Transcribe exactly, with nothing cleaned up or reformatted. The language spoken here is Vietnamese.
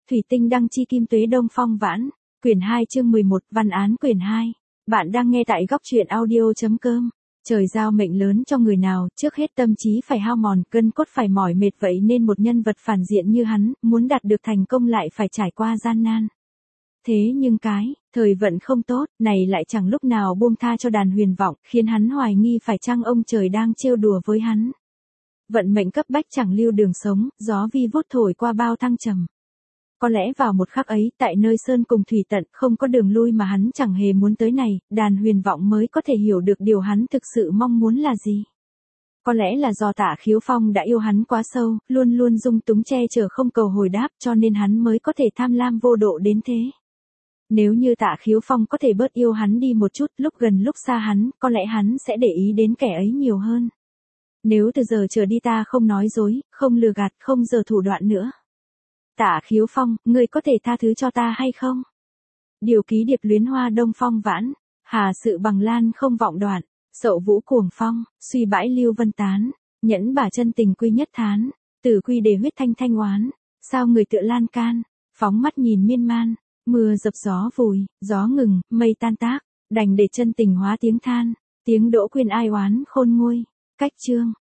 Thủy tinh đăng chi kim tuế đông phong vãn. Quyển hai chương mười một, văn án quyển hai. Bạn đang nghe tại góc truyện audio.com. Trời giao mệnh lớn cho người nào, trước hết tâm trí phải hao mòn, gân cốt phải mỏi mệt, vậy nên một nhân vật phản diện như hắn, muốn đạt được thành công lại phải trải qua gian nan. Thế nhưng cái, thời vận không tốt, này lại chẳng lúc nào buông tha cho đàn huyền vọng, khiến hắn hoài nghi phải chăng ông trời đang trêu đùa với hắn. Vận mệnh cấp bách chẳng lưu đường sống, gió vi vút thổi qua bao thăng trầm. Có lẽ vào một khắc ấy, tại nơi sơn cùng thủy tận, không có đường lui mà hắn chẳng hề muốn tới này, đàn huyền vọng mới có thể hiểu được điều hắn thực sự mong muốn là gì. Có lẽ là do Tạ Khiếu Phong đã yêu hắn quá sâu, luôn luôn dung túng che chở không cầu hồi đáp, cho nên hắn mới có thể tham lam vô độ đến thế. Nếu như Tạ Khiếu Phong có thể bớt yêu hắn đi một chút, lúc gần lúc xa hắn, có lẽ hắn sẽ để ý đến kẻ ấy nhiều hơn. Nếu từ giờ trở đi ta không nói dối, không lừa gạt, không giở thủ đoạn nữa. Tạ Khiếu Phong, ngươi có thể tha thứ cho ta hay không? Điều ký điệp luyến hoa đông phong vãn, hà sự bằng lan không vọng đoạn, sậu vũ cuồng phong, suy bãi lưu vân tán, nhẫn bà chân tình quy nhất thán, tử quy đề huyết thanh thanh oán, sao người tựa lan can, phóng mắt nhìn miên man, mưa dập gió vùi, gió ngừng, mây tan tác, đành để chân tình hóa tiếng than, tiếng đỗ quyên ai oán khôn nguôi, cách chương,